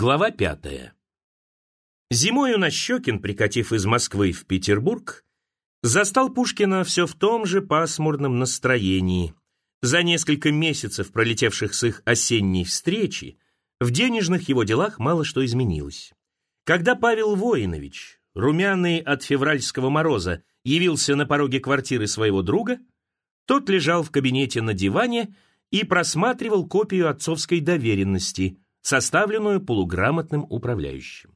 Глава 5. Зимою Нащекин, прикатив из Москвы в Петербург, застал Пушкина все в том же пасмурном настроении. За несколько месяцев, пролетевших с их осенней встречи, в денежных его делах мало что изменилось. Когда Павел Воинович, румяный от февральского мороза, явился на пороге квартиры своего друга, тот лежал в кабинете на диване и просматривал копию отцовской доверенности, составленную полуграмотным управляющим.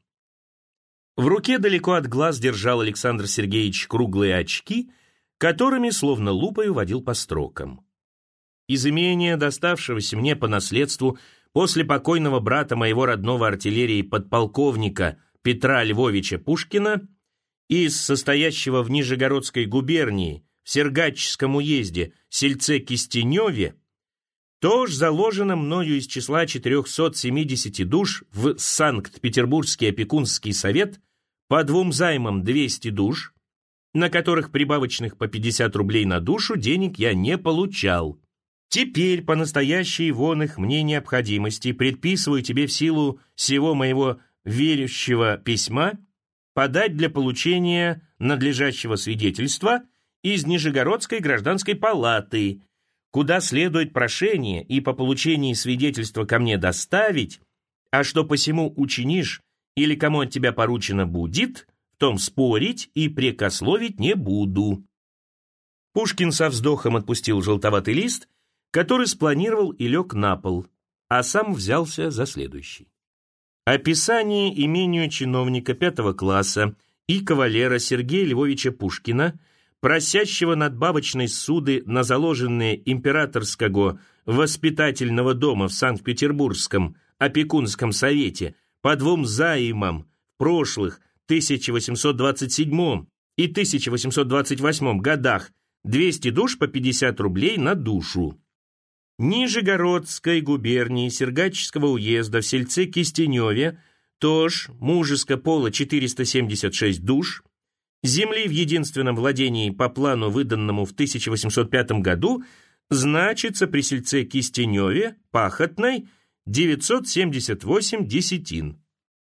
В руке далеко от глаз держал Александр Сергеевич круглые очки, которыми словно лупой водил по строкам. Из имения, доставшегося мне по наследству после покойного брата моего родного артиллерии подполковника Петра Львовича Пушкина, из состоящего в Нижегородской губернии в Сергачском уезде сельце Кистеневе, тоже заложено мною из числа 470 душ в Санкт-Петербургский опекунский совет по 2 займам 200 душ, на которых прибавочных по 50 рублей на душу денег я не получал. Теперь по настоящей вон их мне необходимости предписываю тебе в силу сего моего верующего письма подать для получения надлежащего свидетельства из Нижегородской гражданской палаты, куда следует прошение и по получении свидетельства ко мне доставить, а что посему учинишь или кому от тебя поручено будет, в том спорить и прекословить не буду». Пушкин со вздохом отпустил желтоватый лист, который спланировал и лег на пол, а сам взялся за следующий. Описание имению чиновника 5 класса и кавалера Сергея Львовича Пушкина, просящего надбавочной суды на заложенные императорского воспитательного дома в Санкт-Петербургском опекунском совете по 2 займам в прошлых 1827 и 1828 годах 200 душ по 50 рублей на душу. Нижегородской губернии Сергачского уезда в сельце Кистеневе тоже мужеско пола 476 душ, земли в единственном владении по плану, выданному в 1805 году, значится при сельце Кистеневе, пахотной, 978 десятин.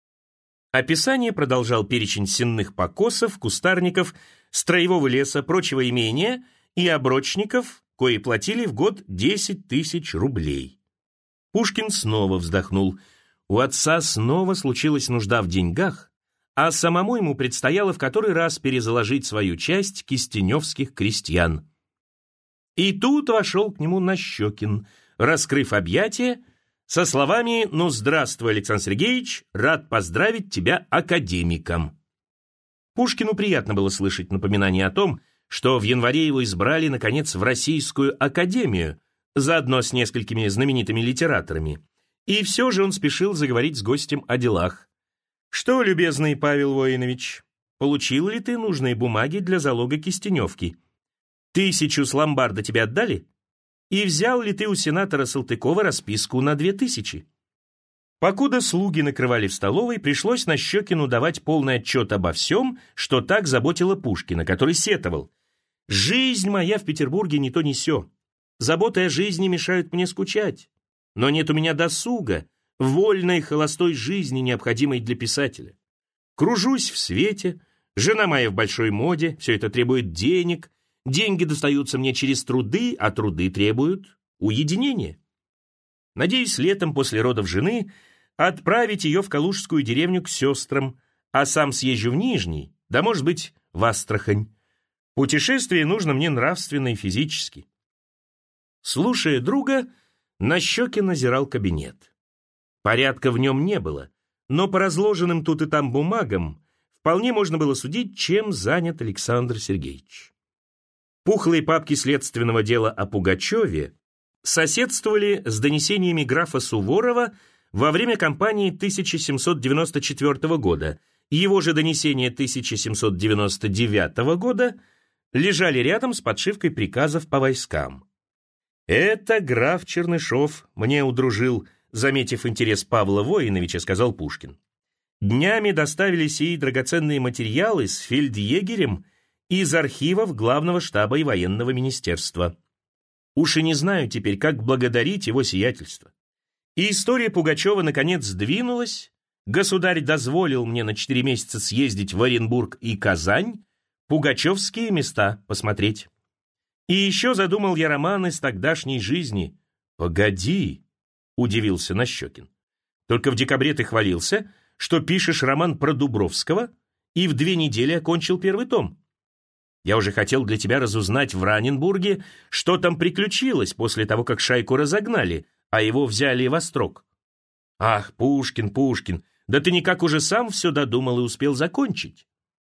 Описание продолжал перечень сенных покосов, кустарников, строевого леса, прочего имения и оброчников, кои платили в год 10 тысяч рублей. Пушкин снова вздохнул. У отца снова случилась нужда в деньгах, а самому ему предстояло в который раз перезаложить свою часть кистеневских крестьян. И тут вошел к нему Нащекин, раскрыв объятия, со словами: «Ну, здравствуй, Александр Сергеевич, рад поздравить тебя академиком». Пушкину приятно было слышать напоминание о том, что в январе его избрали, наконец, в Российскую академию, заодно с несколькими знаменитыми литераторами. И все же он спешил заговорить с гостем о делах. «Что, любезный Павел Воинович, получил ли ты нужные бумаги для залога Кистеневки? 1000 с ломбарда тебе отдали? И взял ли ты у сенатора Салтыкова расписку на 2000? Покуда слуги накрывали в столовой, пришлось Нащекину давать полный отчет обо всем, что так заботило Пушкина, который сетовал: «Жизнь моя в Петербурге не то ни сё. Заботы о жизни мешают мне скучать. Но нет у меня досуга, вольной холостой жизни, необходимой для писателя. Кружусь в свете, жена моя в большой моде, все это требует денег, деньги достаются мне через труды, а труды требуют уединения. Надеюсь летом после родов жены отправить ее в Калужскую деревню к сестрам, а сам съезжу в Нижний, да, может быть, в Астрахань. Путешествие нужно мне нравственно и физически». Слушая друга, Нащекин озирал кабинет. Порядка в нем не было, но по разложенным тут и там бумагам вполне можно было судить, чем занят Александр Сергеевич. Пухлые папки следственного дела о Пугачеве соседствовали с донесениями графа Суворова во время кампании 1794 года, и его же донесения 1799 года лежали рядом с подшивкой приказов по войскам. «Это граф Чернышов мне удружил», заметив интерес Павла Воиновича, сказал Пушкин. «Днями доставили сии драгоценные материалы с фельдъегерем из архивов Главного штаба и военного министерства. Уж и не знаю теперь, как благодарить его сиятельство». И история Пугачева наконец сдвинулась, Государь дозволил мне на 4 месяца съездить в Оренбург и Казань, пугачевские места посмотреть. И еще задумал я роман из тогдашней жизни. «Погоди», — удивился Нащекин. «Только в декабре ты хвалился, что пишешь роман про Дубровского, и в 2 недели окончил 1 том. Я уже хотел для тебя разузнать в Раненбурге, что там приключилось после того, как шайку разогнали, а его взяли в острог. Ах, Пушкин, Пушкин, да ты никак уже сам все додумал и успел закончить».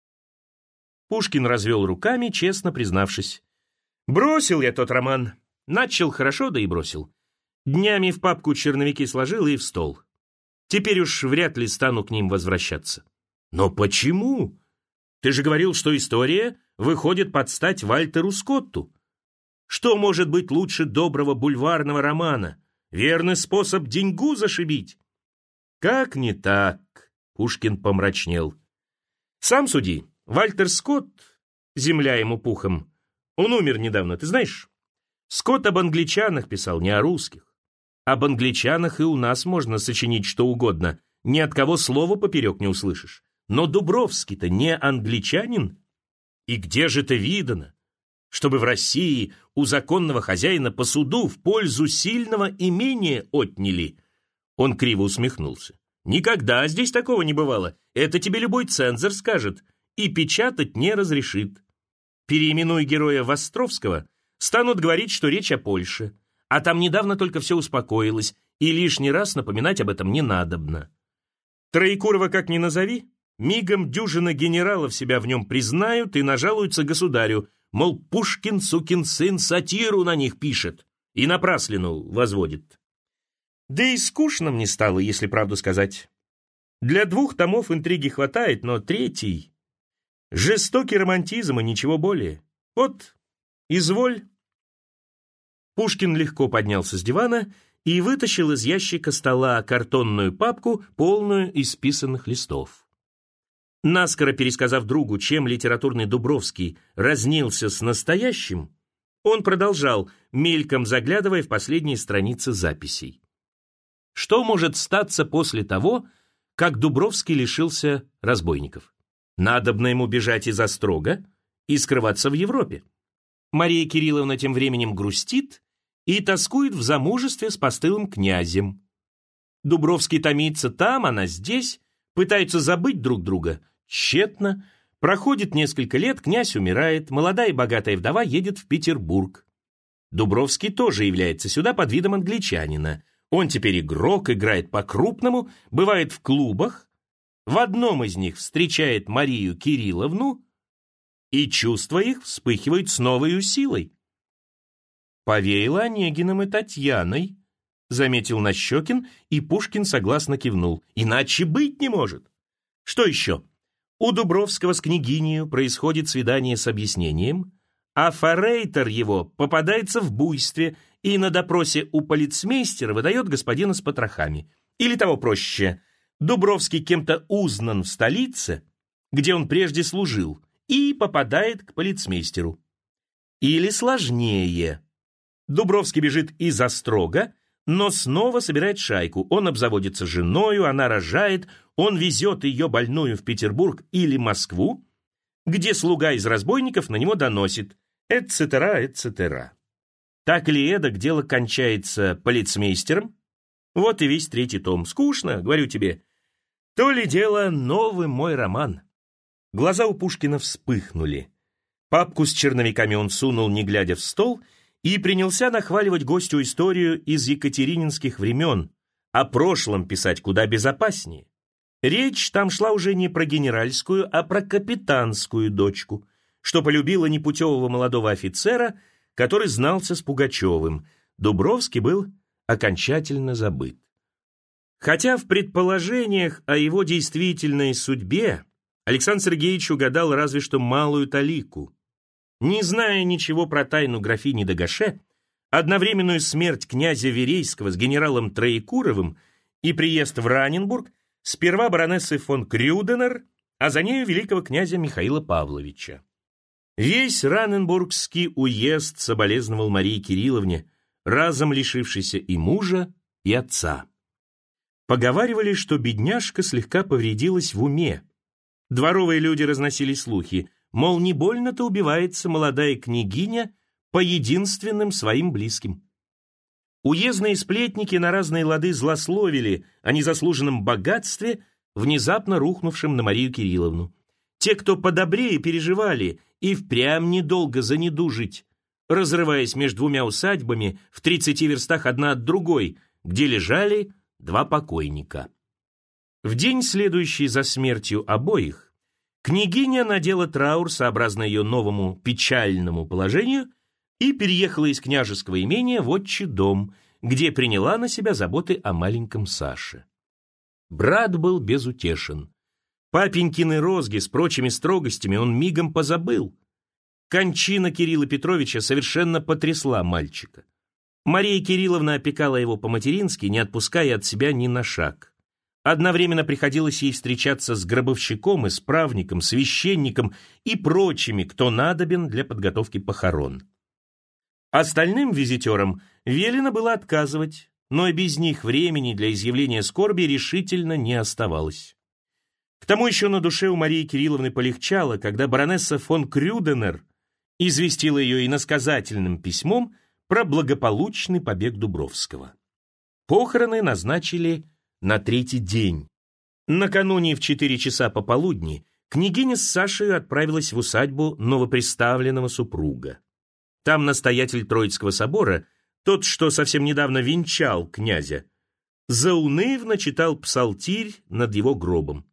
Пушкин развел руками, честно признавшись. «Бросил я тот роман. Начал хорошо, да и бросил. Днями в папку черновики сложил и в стол. Теперь уж вряд ли стану к ним возвращаться». «Но почему? Ты же говорил, что история выходит под стать Вальтеру Скотту. Что может быть лучше доброго бульварного романа? Верный способ деньгу зашибить». «Как не так?» — Пушкин помрачнел. «Сам суди. Вальтер Скотт, земля ему пухом, он умер недавно, ты знаешь? Скотт об англичанах писал, не о русских. Об англичанах и у нас можно сочинить что угодно, ни от кого слова поперек не услышишь. Но Дубровский-то не англичанин. И где же это видано, чтобы в России у законного хозяина по суду в пользу сильного имения отняли?» Он криво усмехнулся. «Никогда здесь такого не бывало. Это тебе любой цензор скажет и печатать не разрешит. Переименуй героя Востровского, станут говорить, что речь о Польше. А там недавно только все успокоилось, и лишний раз напоминать об этом не надобно. Троекурова как ни назови, мигом дюжина генералов себя в нем признают и нажалуются государю, мол, Пушкин, сукин сын, сатиру на них пишет и напраслину возводит. Да и скучно мне стало, если правду сказать. Для 2 томов интриги хватает, но 3... жестокий романтизм и ничего более. Вот, изволь». Пушкин легко поднялся с дивана и вытащил из ящика стола картонную папку, полную исписанных листов. Наскоро пересказав другу, чем литературный Дубровский разнился с настоящим, он продолжал, мельком заглядывая в последние страницы записей. Что может статься после того, как Дубровский лишился разбойников? Надобно ему бежать из острога и скрываться в Европе. Мария Кирилловна тем временем грустит и тоскует в замужестве с постылым князем. Дубровский томится там, она здесь, пытаются забыть друг друга. Тщетно. Проходит несколько лет, князь умирает, молодая и богатая вдова едет в Петербург. Дубровский тоже является сюда под видом англичанина. Он теперь игрок, играет по-крупному, бывает в клубах. В одном из них встречает Марию Кирилловну, и чувства их вспыхивают с новой силой. «Повеяло Онегиным и Татьяной», — заметил Нащекин, и Пушкин согласно кивнул. «Иначе быть не может. Что еще? У Дубровского с княгинею происходит свидание с объяснением, а форейтор его попадается в буйстве и на допросе у полицмейстера выдает господина с потрохами. Или того проще, Дубровский кем-то узнан в столице, где он прежде служил, и попадает к полицмейстеру. Или сложнее. Дубровский бежит из острога, но снова собирает шайку. Он обзаводится женою, она рожает, он везет ее больную в Петербург или Москву, где слуга из разбойников на него доносит, etc., etc. Так или эдак дело кончается полицмейстером. Вот и весь 3 том. Скучно, говорю тебе. То ли дело новый мой роман. Глаза у Пушкина вспыхнули. Папку с черновиками он сунул, не глядя в стол, и принялся нахваливать гостю историю из екатерининских времен, о прошлом писать куда безопаснее. Речь там шла уже не про генеральскую, а про капитанскую дочку, что полюбила непутевого молодого офицера, который знался с Пугачевым. Дубровский был окончательно забыт. Хотя в предположениях о его действительной судьбе Александр Сергеевич угадал разве что малую талику. Не зная ничего про тайну графини де Гаше, одновременную смерть князя Верейского с генералом Троекуровым и приезд в Раненбург сперва баронессы фон Крюденер, а за нею великого князя Михаила Павловича. Весь Раненбургский уезд соболезновал Марии Кирилловне, разом лишившейся и мужа, и отца. Поговаривали, что бедняжка слегка повредилась в уме. Дворовые люди разносили слухи, мол, не больно-то убивается молодая княгиня по единственным своим близким. Уездные сплетники на разные лады злословили о незаслуженном богатстве, внезапно рухнувшем на Марию Кирилловну. Те, кто подобрее, переживали и впрямь недолго занедужить, разрываясь между двумя усадьбами в 30 верстах одна от другой, где лежали два покойника. В день, следующий за смертью обоих, княгиня надела траур сообразно ее новому печальному положению и переехала из княжеского имения в отчий дом, где приняла на себя заботы о маленьком Саше. Брат был безутешен. Папенькины розги с прочими строгостями он мигом позабыл. Кончина Кирилла Петровича совершенно потрясла мальчика. Мария Кирилловна опекала его по-матерински, не отпуская от себя ни на шаг. Одновременно приходилось ей встречаться с гробовщиком, исправником, священником и прочими, кто надобен для подготовки похорон. Остальным визитерам велено было отказывать, но и без них времени для изъявления скорби решительно не оставалось. К тому еще на душе у Марии Кирилловны полегчало, когда баронесса фон Крюденер известила ее иносказательным письмом про благополучный побег Дубровского. Похороны назначили на 3-й день. Накануне в 4 часа пополудни княгиня с Сашей отправилась в усадьбу новоприставленного супруга. Там настоятель Троицкого собора, тот, что совсем недавно венчал князя, заунывно читал псалтирь над его гробом.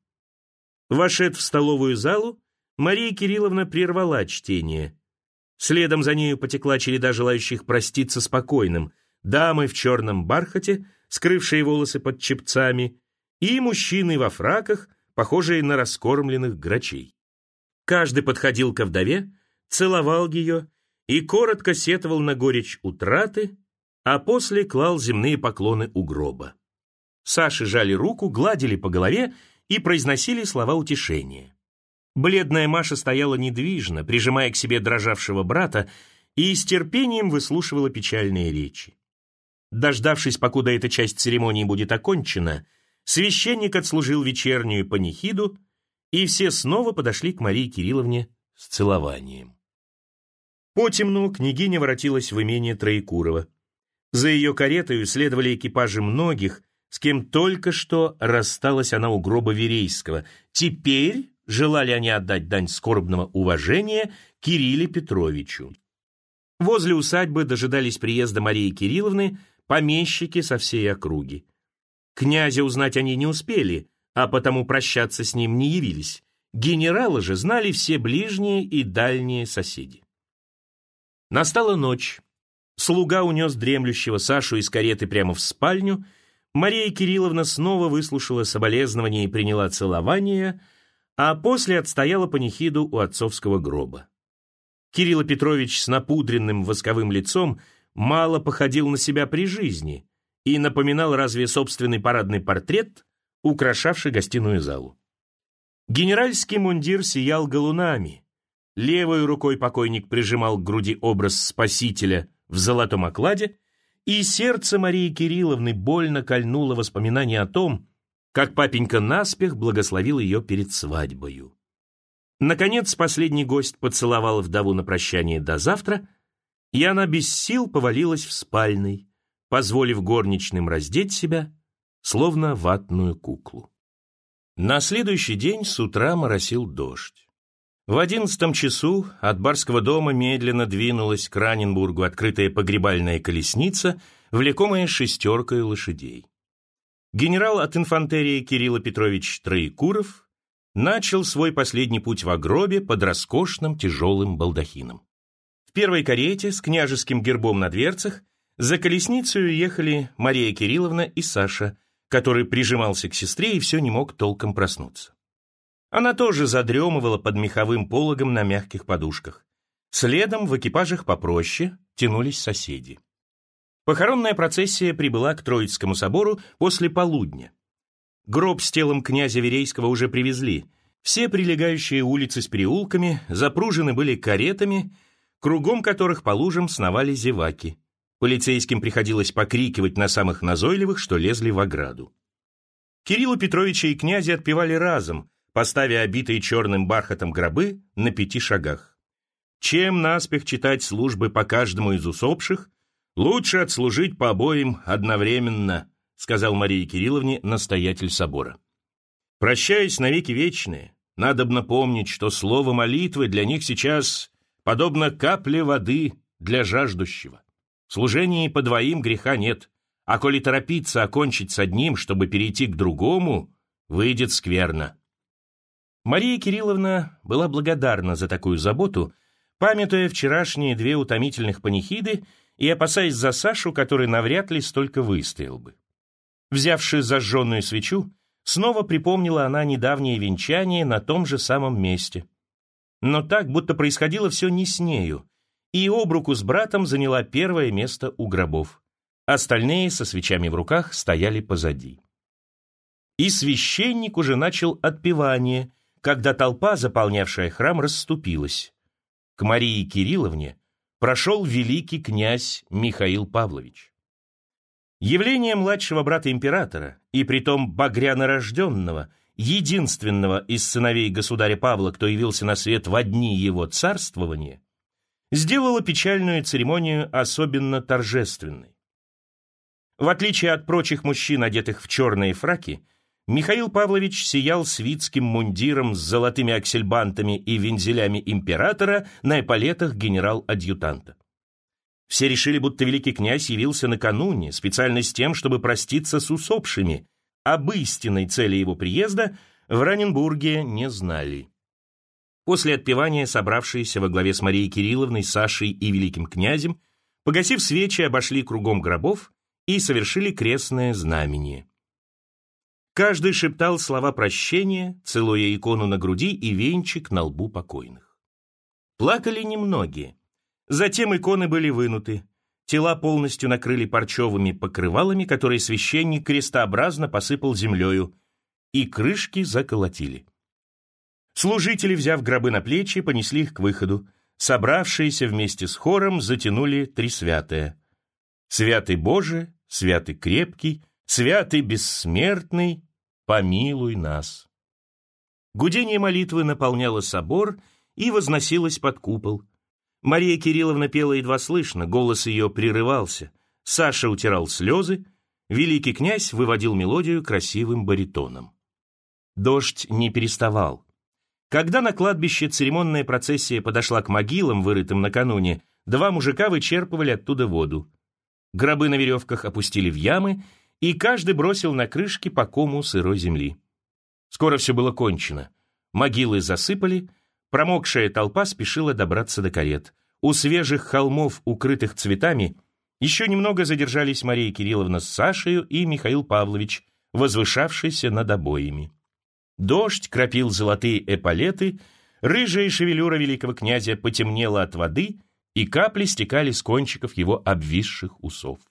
Вошед в столовую залу, Мария Кирилловна прервала чтение. Следом за нею потекла череда желающих проститься с покойным, дамы в черном бархате, скрывшие волосы под чепцами, и мужчины во фраках, похожие на раскормленных грачей. Каждый подходил ко вдове, целовал ее и коротко сетовал на горечь утраты, а после клал земные поклоны у гроба. Саше жали руку, гладили по голове и произносили слова утешения. Бледная Маша стояла недвижно, прижимая к себе дрожавшего брата, и с терпением выслушивала печальные речи. Дождавшись, покуда эта часть церемонии будет окончена, священник отслужил вечернюю панихиду, и все снова подошли к Марии Кирилловне с целованием. Потемну княгиня воротилась в имение Троекурова. За ее каретою следовали экипажи многих, с кем только что рассталась она у гроба Верейского. Теперь желали они отдать дань скорбного уважения Кирилле Петровичу. Возле усадьбы дожидались приезда Марии Кирилловны помещики со всей округи. Князя узнать они не успели, а потому прощаться с ним не явились. Генерала же знали все ближние и дальние соседи. Настала ночь. Слуга унес дремлющего Сашу из кареты прямо в спальню. Мария Кирилловна снова выслушала соболезнования и приняла целование, а после отстояла панихиду у отцовского гроба. Кирилл Петрович с напудренным восковым лицом мало походил на себя при жизни и напоминал разве собственный парадный портрет, украшавший гостиную залу. Генеральский мундир сиял галунами. Левой рукой покойник прижимал к груди образ Спасителя в золотом окладе, и сердце Марии Кирилловны больно кольнуло воспоминание о том, как папенька наспех благословил ее перед свадьбою. Наконец, последний гость поцеловал вдову на прощание до завтра, и она без сил повалилась в спальной, позволив горничным раздеть себя, словно ватную куклу. На следующий день с утра моросил дождь. В 11 часу от барского дома медленно двинулась к Раненбургу открытая погребальная колесница, влекомая 6 лошадей. Генерал от инфантерии Кирилл Петрович Троекуров начал свой последний путь в гробе под роскошным тяжелым балдахином. В первой карете с княжеским гербом на дверцах за колесницей ехали Мария Кирилловна и Саша, который прижимался к сестре и все не мог толком проснуться. Она тоже задремывала под меховым пологом на мягких подушках. Следом в экипажах попроще тянулись соседи. Похоронная процессия прибыла к Троицкому собору после полудня. Гроб с телом князя Верейского уже привезли. Все прилегающие улицы с переулками запружены были каретами, кругом которых по лужам сновали зеваки. Полицейским приходилось покрикивать на самых назойливых, что лезли в ограду. Кирилла Петровича и князя отпевали разом, поставя обитые черным бархатом гробы на 5 шагах. Чем наспех читать службы по каждому из усопших, лучше отслужить по обоим одновременно, сказал Марии Кирилловне настоятель собора. Прощаясь навеки вечные, надобно помнить, что слово молитвы для них сейчас подобно капле воды для жаждущего. В служении по двоим греха нет, а коли торопиться окончить с одним, чтобы перейти к другому, выйдет скверно. Мария Кирилловна была благодарна за такую заботу, памятуя вчерашние 2 утомительных панихиды и опасаясь за Сашу, который навряд ли столько выстоял бы. Взявши зажженную свечу, снова припомнила она недавнее венчание на том же самом месте. Но так, будто происходило все не с нею, и об руку с братом заняла первое место у гробов. Остальные со свечами в руках стояли позади. И священник уже начал отпевание, когда толпа, заполнявшая храм, расступилась. К Марии Кирилловне прошел великий князь Михаил Павлович. Явление младшего брата императора, и притом багрянорожденного, единственного из сыновей государя Павла, кто явился на свет во дни его царствования, сделало печальную церемонию особенно торжественной. В отличие от прочих мужчин, одетых в черные фраки, Михаил Павлович сиял свитским мундиром с золотыми аксельбантами и вензелями императора на эполетах генерал-адъютанта. Все решили, будто великий князь явился накануне, специально с тем, чтобы проститься с усопшими. Об истинной цели его приезда в Раненбурге не знали. После отпевания собравшиеся во главе с Марией Кирилловной, Сашей и великим князем, погасив свечи, обошли кругом гробов и совершили крестное знамение. Каждый шептал слова прощения, целуя икону на груди и венчик на лбу покойных. Плакали немногие. Затем иконы были вынуты. Тела полностью накрыли парчевыми покрывалами, которые священник крестообразно посыпал землею, и крышки заколотили. Служители, взяв гробы на плечи, понесли их к выходу. Собравшиеся вместе с хором затянули Трисвятое. «Святый Боже, святый крепкий, святый бессмертный, помилуй нас». Гудение молитвы наполняло собор и возносилось под купол. Мария Кирилловна пела едва слышно, голос ее прерывался. Саша утирал слезы, великий князь выводил мелодию красивым баритоном. Дождь не переставал. Когда на кладбище церемонная процессия подошла к могилам, вырытым накануне, 2 мужика вычерпывали оттуда воду. Гробы на веревках опустили в ямы, и каждый бросил на крышки по кому сырой земли. Скоро все было кончено. Могилы засыпали, промокшая толпа спешила добраться до карет. У свежих холмов, укрытых цветами, еще немного задержались Мария Кирилловна с Сашею и Михаил Павлович, возвышавшийся над обоими. Дождь кропил золотые эполеты, рыжая шевелюра великого князя потемнела от воды, и капли стекали с кончиков его обвисших усов.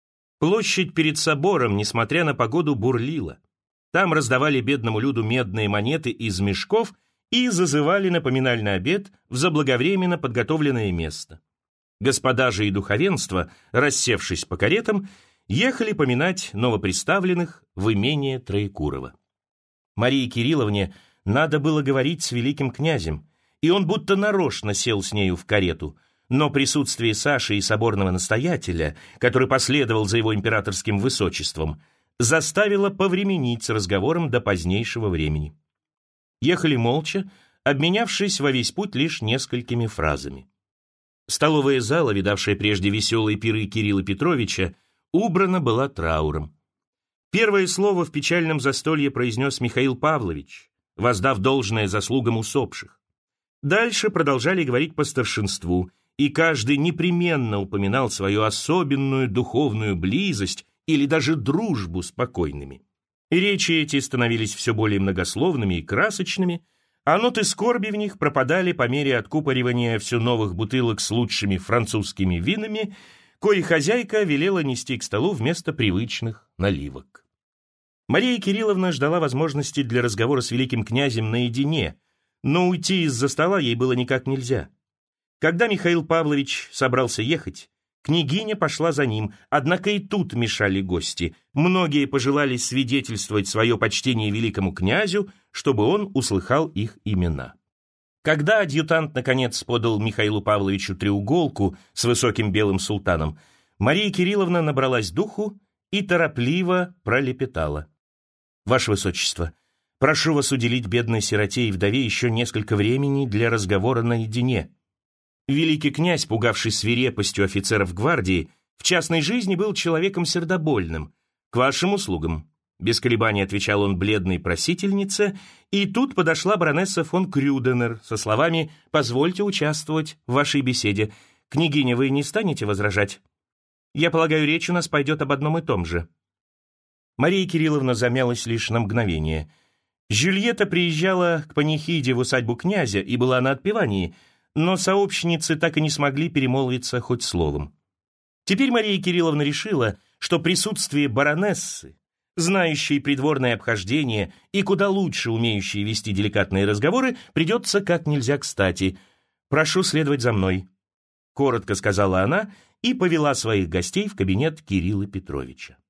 Площадь перед собором, несмотря на погоду, бурлила. Там раздавали бедному люду медные монеты из мешков и зазывали на поминальный обед в заблаговременно подготовленное место. Господа же и духовенство, рассевшись по каретам, ехали поминать новоприставленных в имение Троекурово. Марии Кирилловне надо было говорить с великим князем, и он будто нарочно сел с нею в карету, но присутствие Саши и соборного настоятеля, который последовал за его императорским высочеством, заставило повременить с разговором до позднейшего времени. Ехали молча, обменявшись во весь путь лишь несколькими фразами. Столовая зала, видавшая прежде веселые пиры Кирилла Петровича, убрана была трауром. Первое слово в печальном застолье произнес Михаил Павлович, воздав должное заслугам усопших. Дальше продолжали говорить по старшинству, и каждый непременно упоминал свою особенную духовную близость или даже дружбу с покойными. И речи эти становились все более многословными и красочными, а ноты скорби в них пропадали по мере откупоривания все новых бутылок с лучшими французскими винами, кои хозяйка велела нести к столу вместо привычных наливок. Мария Кирилловна ждала возможности для разговора с великим князем наедине, но уйти из-за стола ей было никак нельзя. Когда Михаил Павлович собрался ехать, Княгиня пошла за ним, однако и тут мешали гости. Многие пожелали свидетельствовать свое почтение великому князю, чтобы он услыхал их имена. Когда адъютант наконец подал Михаилу Павловичу треуголку с высоким белым султаном, Мария Кирилловна набралась духу и торопливо пролепетала: «Ваше Высочество, прошу вас уделить бедной сироте и вдове еще несколько времени для разговора наедине». Великий князь, пугавший свирепостью офицеров гвардии, в частной жизни был человеком сердобольным. «К вашим услугам», — без колебаний отвечал он бледной просительнице, и тут подошла баронесса фон Крюденер со словами: «Позвольте участвовать в вашей беседе. Княгиня, вы не станете возражать? Я полагаю, речь у нас пойдет об одном и том же». Мария Кирилловна замялась лишь на мгновение. Жюльетта приезжала к панихиде в усадьбу князя и была на отпевании, но сообщницы так и не смогли перемолвиться хоть словом. Теперь Мария Кирилловна решила, что присутствие баронессы, знающей придворное обхождение и куда лучше умеющей вести деликатные разговоры, придется как нельзя кстати. «Прошу следовать за мной», — коротко сказала она и повела своих гостей в кабинет Кирилла Петровича.